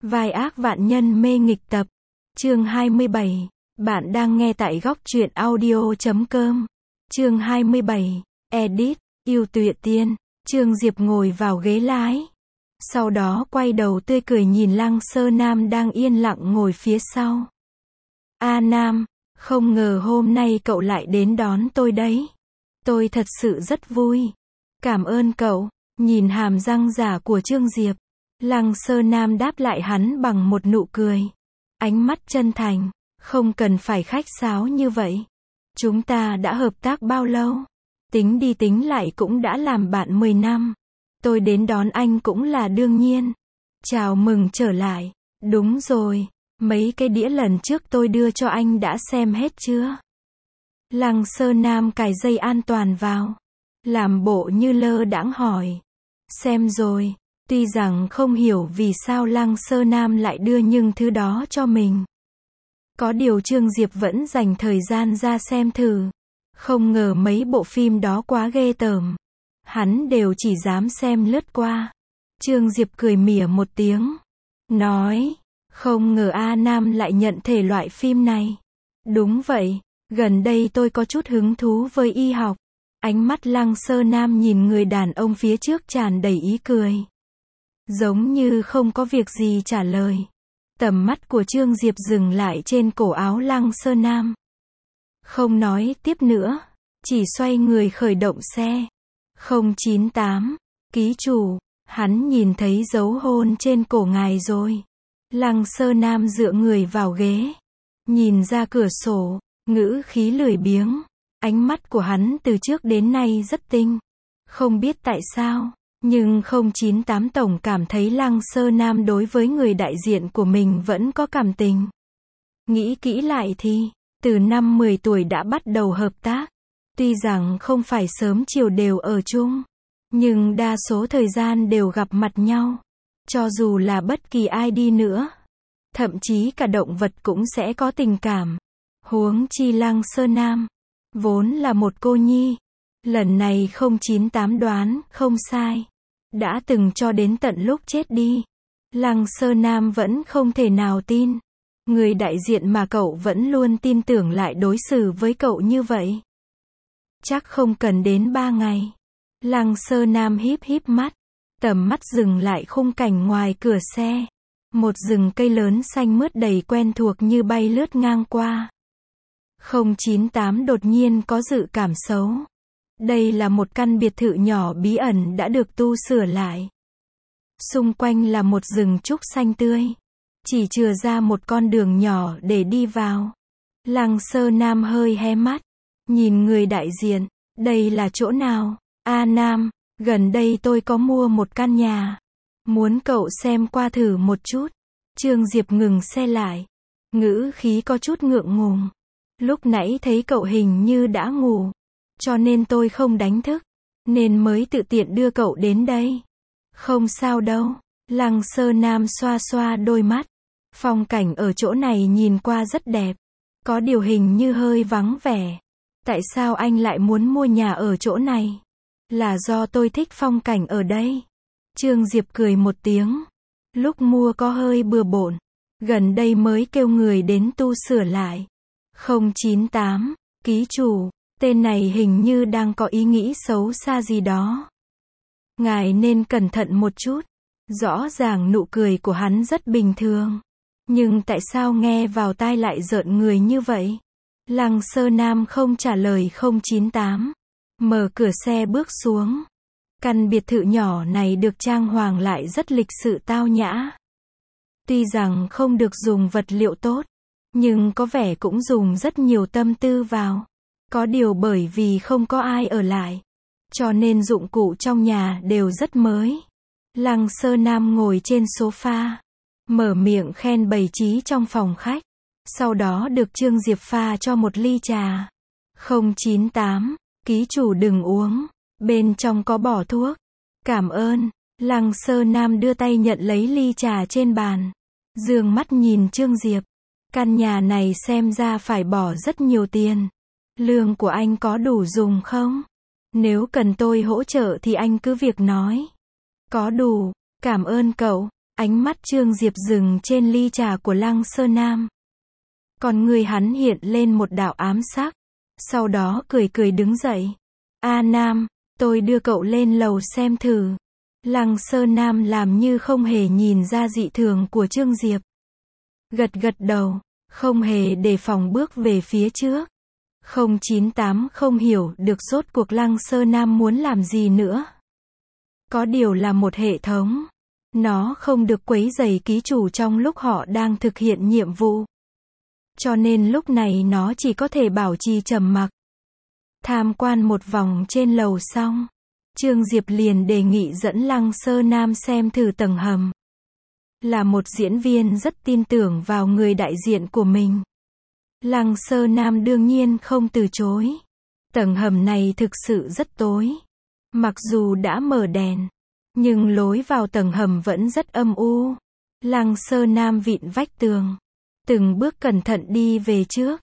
Vai ác vạn nhân mê nghịch tập. Chương 27. Bạn đang nghe tại góc truyện audio.com. Chương 27. Edit. Yêu Tuệ Tiên. Trương Diệp ngồi vào ghế lái. Sau đó quay đầu tươi cười nhìn Lăng Sơ Nam đang yên lặng ngồi phía sau. A Nam, không ngờ hôm nay cậu lại đến đón tôi đấy. Tôi thật sự rất vui. Cảm ơn cậu. Nhìn hàm răng giả của Trương Diệp, Lăng Sơ Nam đáp lại hắn bằng một nụ cười. Ánh mắt chân thành, không cần phải khách sáo như vậy. Chúng ta đã hợp tác bao lâu? Tính đi tính lại cũng đã làm bạn 10 năm. Tôi đến đón anh cũng là đương nhiên. Chào mừng trở lại. Đúng rồi, mấy cái đĩa lần trước tôi đưa cho anh đã xem hết chưa? Lăng Sơ Nam cài dây an toàn vào, làm bộ như lơ đãng hỏi. Xem rồi. Tuy rằng không hiểu vì sao Lăng Sơ Nam lại đưa những thứ đó cho mình. Có điều Trương Diệp vẫn dành thời gian ra xem thử. Không ngờ mấy bộ phim đó quá ghê tởm. Hắn đều chỉ dám xem lướt qua. Trương Diệp cười mỉa một tiếng. Nói, không ngờ A Nam lại nhận thể loại phim này. Đúng vậy, gần đây tôi có chút hứng thú với y học. Ánh mắt Lăng Sơ Nam nhìn người đàn ông phía trước tràn đầy ý cười. Giống như không có việc gì trả lời. Tầm mắt của Trương Diệp dừng lại trên cổ áo Lăng Sơ Nam. Không nói tiếp nữa, chỉ xoay người khởi động xe. 098, ký chủ, hắn nhìn thấy dấu hôn trên cổ ngài rồi. Lăng Sơ Nam dựa người vào ghế, nhìn ra cửa sổ, ngữ khí lười biếng. Ánh mắt của hắn từ trước đến nay rất tinh. Không biết tại sao, nhưng 098 tổng cảm thấy Lăng Sơ Nam đối với người đại diện của mình vẫn có cảm tình. Nghĩ kỹ lại thì, từ năm 10 tuổi đã bắt đầu hợp tác. Tuy rằng không phải sớm chiều đều ở chung, nhưng đa số thời gian đều gặp mặt nhau. Cho dù là bất kỳ ai đi nữa, thậm chí cả động vật cũng sẽ có tình cảm. Huống chi Lăng Sơ Nam vốn là một cô nhi. Lần này 098 đoán không sai. Đã từng cho đến tận lúc chết đi. Lăng Sơ Nam vẫn không thể nào tin. Người đại diện mà cậu vẫn luôn tin tưởng lại đối xử với cậu như vậy. Chắc không cần đến 3 ngày. Lăng Sơ Nam híp híp mắt. Tầm mắt dừng lại khung cảnh ngoài cửa xe. Một rừng cây lớn xanh mướt đầy quen thuộc như bay lướt ngang qua. 098 đột nhiên có dự cảm xấu. Đây là một căn biệt thự nhỏ bí ẩn đã được tu sửa lại. Xung quanh là một rừng trúc xanh tươi. Chỉ chừa ra một con đường nhỏ để đi vào. Lăng Sơ Nam hơi hé mắt. Nhìn người đại diện. Đây là chỗ nào? A Nam, gần đây tôi có mua một căn nhà. Muốn cậu xem qua thử một chút. Trương Diệp ngừng xe lại. Ngữ khí có chút ngượng ngùng. Lúc nãy thấy cậu hình như đã ngủ. Cho nên tôi không đánh thức. Nên mới tự tiện đưa cậu đến đây. Không sao đâu. Lăng Sơ Nam xoa xoa đôi mắt. Phong cảnh ở chỗ này nhìn qua rất đẹp. Có điều hình như hơi vắng vẻ. Tại sao anh lại muốn mua nhà ở chỗ này? Là do tôi thích phong cảnh ở đây. Trương Diệp cười một tiếng. Lúc mua có hơi bừa bộn. Gần đây mới kêu người đến tu sửa lại. 098, ký chủ. Tên này hình như đang có ý nghĩ xấu xa gì đó. Ngài nên cẩn thận một chút. Rõ ràng nụ cười của hắn rất bình thường. Nhưng tại sao nghe vào tai lại rợn người như vậy? Lăng Sơ Nam không trả lời 098. Mở cửa xe bước xuống. Căn biệt thự nhỏ này được trang hoàng lại rất lịch sự tao nhã. Tuy rằng không được dùng vật liệu tốt, nhưng có vẻ cũng dùng rất nhiều tâm tư vào. Có điều bởi vì không có ai ở lại, cho nên dụng cụ trong nhà đều rất mới. Lăng Sơ Nam ngồi trên sofa, mở miệng khen bày trí trong phòng khách. Sau đó được Trương Diệp pha cho một ly trà. 098, ký chủ đừng uống. Bên trong có bỏ thuốc. Cảm ơn. Lăng Sơ Nam đưa tay nhận lấy ly trà trên bàn. Dương mắt nhìn Trương Diệp. Căn nhà này xem ra phải bỏ rất nhiều tiền. Lương của anh có đủ dùng không? Nếu cần tôi hỗ trợ thì anh cứ việc nói. Có đủ. Cảm ơn cậu. Ánh mắt Trương Diệp dừng trên ly trà của Lăng Sơ Nam. Con người hắn hiện lên một đạo ám sắc. Sau đó cười cười đứng dậy. A Nam, tôi đưa cậu lên lầu xem thử. Lăng Sơ Nam làm như không hề nhìn ra dị thường của Trương Diệp. Gật gật đầu, không hề đề phòng bước về phía trước. 098 không hiểu được rốt cuộc Lăng Sơ Nam muốn làm gì nữa. Có điều là một hệ thống. Nó không được quấy rầy ký chủ trong lúc họ đang thực hiện nhiệm vụ. Cho nên lúc này nó chỉ có thể bảo trì trầm mặc. Tham quan một vòng trên lầu xong, Trương Diệp liền đề nghị dẫn Lăng Sơ Nam xem thử tầng hầm. Là một diễn viên rất tin tưởng vào người đại diện của mình. Lăng Sơ Nam đương nhiên không từ chối. Tầng hầm này thực sự rất tối. Mặc dù đã mở đèn, nhưng lối vào tầng hầm vẫn rất âm u. Lăng Sơ Nam vịn vách tường, từng bước cẩn thận đi về trước.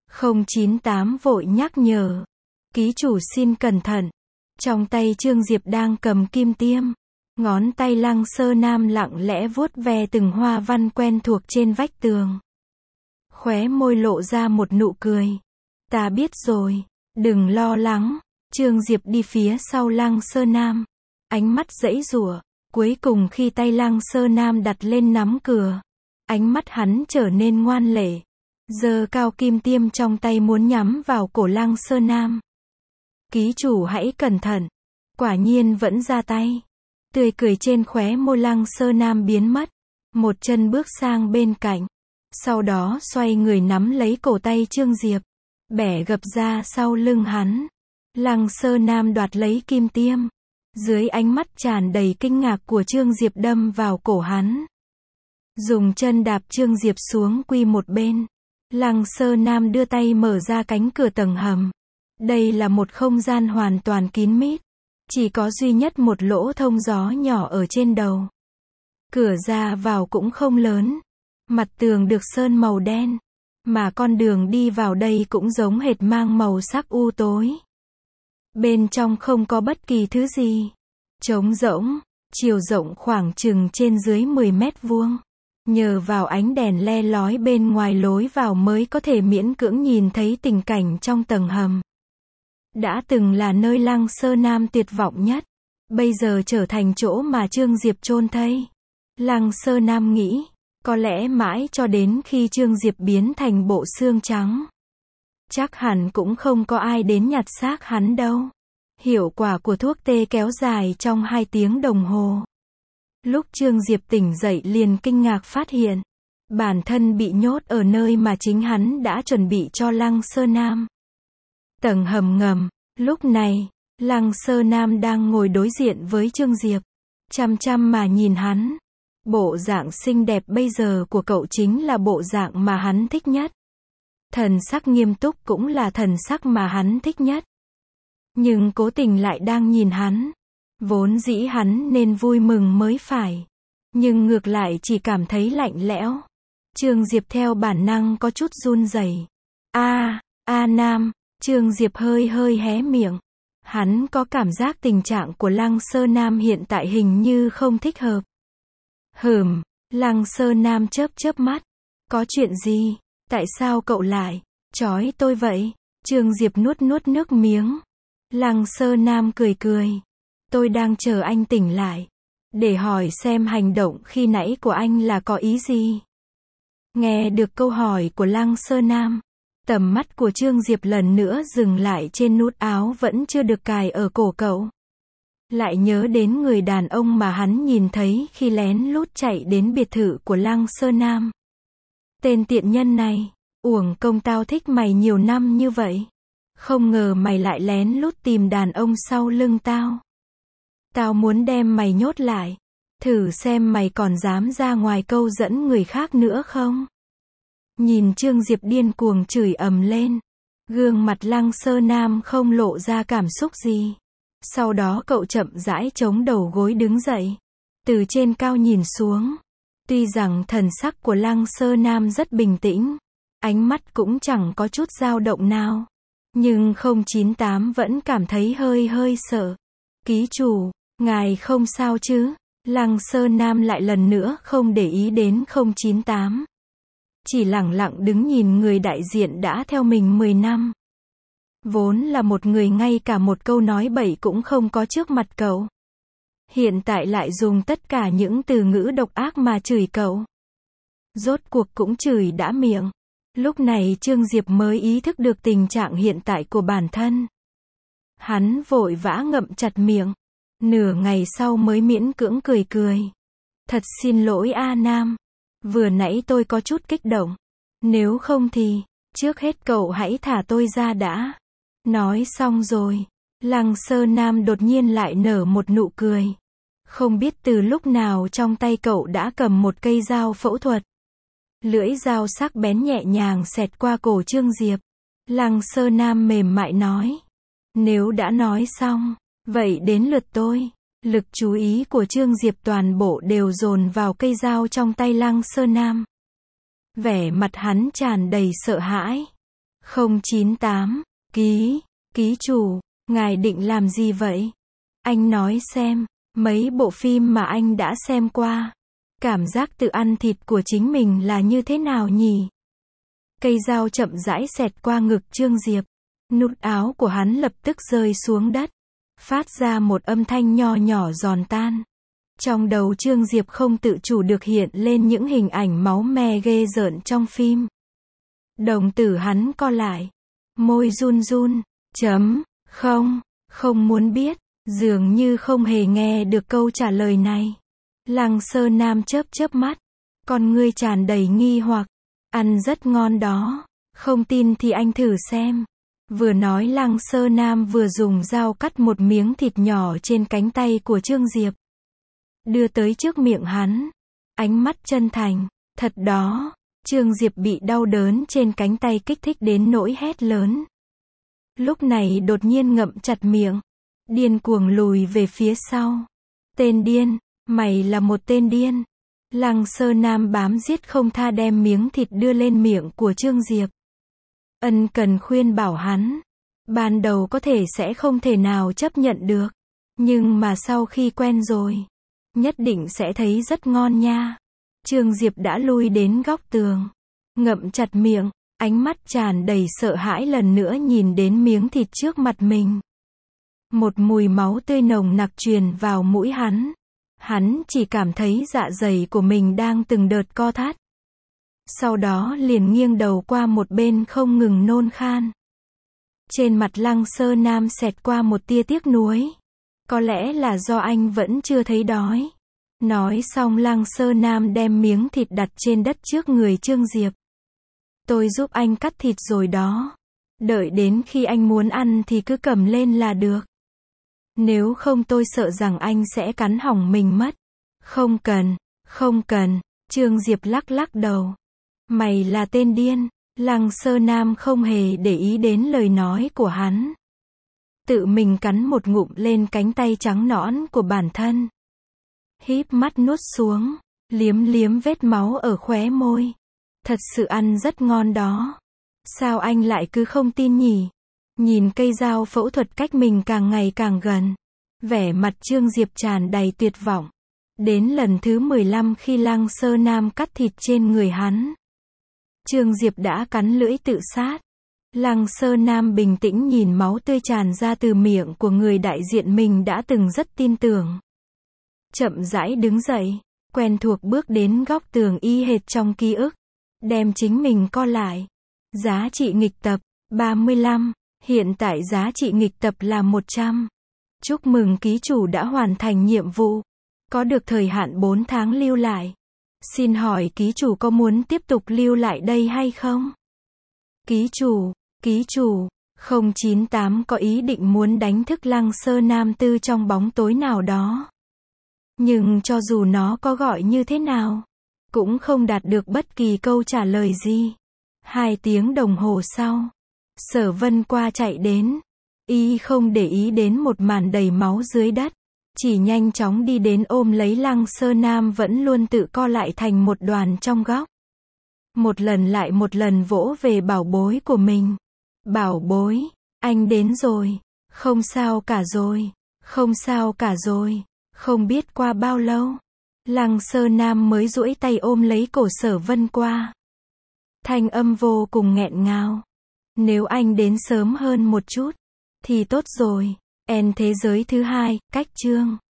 098 vội nhắc nhở. Ký chủ xin cẩn thận. Trong tay Trương Diệp đang cầm kim tiêm. Ngón tay Lăng Sơ Nam lặng lẽ vuốt ve từng hoa văn quen thuộc trên vách tường. Khóe môi lộ ra một nụ cười. Ta biết rồi, đừng lo lắng. Trương Diệp đi phía sau Lăng Sơ Nam. Ánh mắt giãy giụa. Cuối cùng khi tay Lăng Sơ Nam đặt lên nắm cửa, ánh mắt hắn trở nên ngoan lệ. Giơ cao kim tiêm trong tay muốn nhắm vào cổ Lăng Sơ Nam. Ký chủ hãy cẩn thận. Quả nhiên vẫn ra tay. Tươi cười trên khóe môi Lăng Sơ Nam biến mất. Một chân bước sang bên cạnh. Sau đó xoay người nắm lấy cổ tay Trương Diệp. Bẻ gập ra sau lưng hắn. Lăng Sơ Nam đoạt lấy kim tiêm. Dưới ánh mắt tràn đầy kinh ngạc của Trương Diệp đâm vào cổ hắn. Dùng chân đạp Trương Diệp xuống quy một bên. Lăng Sơ Nam đưa tay mở ra cánh cửa tầng hầm. Đây là một không gian hoàn toàn kín mít. Chỉ có duy nhất một lỗ thông gió nhỏ ở trên đầu. Cửa ra vào cũng không lớn. Mặt tường được sơn màu đen. Mà con đường đi vào đây cũng giống hệt mang màu sắc u tối. Bên trong không có bất kỳ thứ gì. Trống rỗng, chiều rộng khoảng chừng trên dưới 10 mét vuông. Nhờ vào ánh đèn le lói bên ngoài lối vào mới có thể miễn cưỡng nhìn thấy tình cảnh trong tầng hầm. Đã từng là nơi Lăng Sơ Nam tuyệt vọng nhất. Bây giờ trở thành chỗ mà Trương Diệp chôn thây. Lăng Sơ Nam nghĩ, có lẽ mãi cho đến khi Trương Diệp biến thành bộ xương trắng. Chắc hẳn cũng không có ai đến nhặt xác hắn đâu. Hiệu quả của thuốc tê kéo dài trong 2 tiếng đồng hồ. Lúc Trương Diệp tỉnh dậy liền kinh ngạc phát hiện. Bản thân bị nhốt ở nơi mà chính hắn đã chuẩn bị cho Lăng Sơ Nam. Tầng hầm ngầm. Lúc này, Lăng Sơ Nam đang ngồi đối diện với Trương Diệp. Chăm chăm mà nhìn hắn. Bộ dạng xinh đẹp bây giờ của cậu chính là bộ dạng mà hắn thích nhất. Thần sắc nghiêm túc cũng là thần sắc mà hắn thích nhất. Nhưng cố tình lại đang nhìn hắn. Vốn dĩ hắn nên vui mừng mới phải. Nhưng ngược lại chỉ cảm thấy lạnh lẽo. Trương Diệp theo bản năng có chút run rẩy. A Nam. Trương Diệp hơi hơi hé miệng. Hắn có cảm giác tình trạng của Lăng Sơ Nam hiện tại hình như không thích hợp. Lăng Sơ Nam chớp chớp mắt. Có chuyện gì? Tại sao cậu lại trói tôi vậy? Trương Diệp nuốt nước miếng. Lăng Sơ Nam cười cười. Tôi đang chờ anh tỉnh lại. Để hỏi xem hành động khi nãy của anh là có ý gì? Nghe được câu hỏi của Lăng Sơ Nam. Tầm mắt của Trương Diệp lần nữa dừng lại trên nút áo vẫn chưa được cài ở cổ cậu. Lại nhớ đến người đàn ông mà hắn nhìn thấy khi lén lút chạy đến biệt thự của Lăng Sơ Nam. Tên tiện nhân này, uổng công tao thích mày nhiều năm như vậy. Không ngờ mày lại lén lút tìm đàn ông sau lưng tao. Tao muốn đem mày nhốt lại. Thử xem mày còn dám ra ngoài câu dẫn người khác nữa không? Nhìn Trương Diệp điên cuồng chửi ầm lên. Gương mặt Lăng Sơ Nam không lộ ra cảm xúc gì. Sau đó cậu chậm rãi chống đầu gối đứng dậy. Từ trên cao nhìn xuống. Tuy rằng thần sắc của Lăng Sơ Nam rất bình tĩnh. Ánh mắt cũng chẳng có chút dao động nào. Nhưng 098 vẫn cảm thấy hơi sợ. Ký chủ, ngài không sao chứ? Lăng Sơ Nam lại lần nữa không để ý đến 098. Chỉ lẳng lặng đứng nhìn người đại diện đã theo mình 10 năm. Vốn là một người ngay cả một câu nói bậy cũng không có trước mặt cậu. Hiện tại lại dùng tất cả những từ ngữ độc ác mà chửi cậu. Rốt cuộc cũng chửi đã miệng. Lúc này Trương Diệp mới ý thức được tình trạng hiện tại của bản thân. Hắn vội vã ngậm chặt miệng. Nửa ngày sau mới miễn cưỡng cười cười. Thật xin lỗi A Nam. Vừa nãy tôi có chút kích động. Nếu không thì, trước hết cậu hãy thả tôi ra đã. Nói xong rồi, Lăng Sơ Nam đột nhiên lại nở một nụ cười. Không biết từ lúc nào trong tay cậu đã cầm một cây dao phẫu thuật. Lưỡi dao sắc bén nhẹ nhàng xẹt qua cổ Trương Diệp. Lăng Sơ Nam mềm mại nói. Nếu đã nói xong, vậy đến lượt tôi. Lực chú ý của Trương Diệp toàn bộ đều dồn vào cây dao trong tay Lăng Sơ Nam. Vẻ mặt hắn tràn đầy sợ hãi. 098, ký chủ, ngài định làm gì vậy? Anh nói xem, mấy bộ phim mà anh đã xem qua. Cảm giác tự ăn thịt của chính mình là như thế nào nhỉ? Cây dao chậm rãi xẹt qua ngực Trương Diệp. Nút áo của hắn lập tức rơi xuống đất. Phát ra một âm thanh nho nhỏ giòn tan. Trong đầu Trương Diệp không tự chủ được hiện lên những hình ảnh máu me ghê rợn trong phim. Đồng tử hắn co lại. Môi run run. Không muốn biết. Dường như không hề nghe được câu trả lời này. Lăng Sơ Nam chớp chớp mắt. Con ngươi tràn đầy nghi hoặc. Ăn rất ngon đó. Không tin thì anh thử xem. Vừa nói Lăng Sơ Nam vừa dùng dao cắt một miếng thịt nhỏ trên cánh tay của Trương Diệp. Đưa tới trước miệng hắn. Ánh mắt chân thành. Thật đó. Trương Diệp bị đau đớn trên cánh tay kích thích đến nỗi hét lớn. Lúc này đột nhiên ngậm chặt miệng. Điên cuồng lùi về phía sau. Tên điên. Mày là một tên điên. Lăng Sơ Nam bám giết không tha đem miếng thịt đưa lên miệng của Trương Diệp. Ân cần khuyên bảo hắn. Ban đầu có thể sẽ không thể nào chấp nhận được. Nhưng mà sau khi quen rồi, nhất định sẽ thấy rất ngon nha. Trương Diệp đã lui đến góc tường. Ngậm chặt miệng, ánh mắt tràn đầy sợ hãi lần nữa nhìn đến miếng thịt trước mặt mình. Một mùi máu tươi nồng nặc truyền vào mũi hắn. Hắn chỉ cảm thấy dạ dày của mình đang từng đợt co thắt. Sau đó liền nghiêng đầu qua một bên không ngừng nôn khan. Trên mặt Lăng Sơ Nam xẹt qua một tia tiếc nuối. Có lẽ là do anh vẫn chưa thấy đói. Nói xong Lăng Sơ Nam đem miếng thịt đặt trên đất trước người Trương Diệp. Tôi giúp anh cắt thịt rồi đó. Đợi đến khi anh muốn ăn thì cứ cầm lên là được. Nếu không tôi sợ rằng anh sẽ cắn hỏng mình mất. Không cần. Trương Diệp lắc lắc đầu. Mày là tên điên. Lăng Sơ Nam không hề để ý đến lời nói của hắn. Tự mình cắn một ngụm lên cánh tay trắng nõn của bản thân. Híp mắt nuốt xuống, liếm liếm vết máu ở khóe môi. Thật sự ăn rất ngon đó. Sao anh lại cứ không tin nhỉ? Nhìn cây dao phẫu thuật cách mình càng ngày càng gần. Vẻ mặt Trương Diệp tràn đầy tuyệt vọng. Đến lần thứ 15 khi Lăng Sơ Nam cắt thịt trên người hắn, Trương Diệp đã cắn lưỡi tự sát. Lăng Sơ Nam bình tĩnh nhìn máu tươi tràn ra từ miệng của người đại diện mình đã từng rất tin tưởng. Chậm rãi đứng dậy, quen thuộc bước đến góc tường y hệt trong ký ức. Đem chính mình co lại. Giá trị nghịch tập, 35. Hiện tại giá trị nghịch tập là 100. Chúc mừng ký chủ đã hoàn thành nhiệm vụ. Có được thời hạn 4 tháng lưu lại. Xin hỏi ký chủ có muốn tiếp tục lưu lại đây hay không? Ký chủ, 098 có ý định muốn đánh thức Lăng Sơ Nam từ trong bóng tối nào đó. Nhưng cho dù nó có gọi như thế nào, cũng không đạt được bất kỳ câu trả lời gì. 2 tiếng đồng hồ sau, Sở Vân qua chạy đến. Y không để ý đến một màn đầy máu dưới đất. Chỉ nhanh chóng đi đến ôm lấy Lăng Sơ Nam vẫn luôn tự co lại thành một đoàn trong góc. Một lần lại một lần vỗ về bảo bối của mình. Bảo bối, anh đến rồi. Không sao cả rồi. Không biết qua bao lâu, Lăng Sơ Nam mới duỗi tay ôm lấy cổ Sở Vân qua. Thanh âm vô cùng nghẹn ngào. Nếu anh đến sớm hơn một chút, thì tốt rồi. Thế giới thứ hai, cách chương.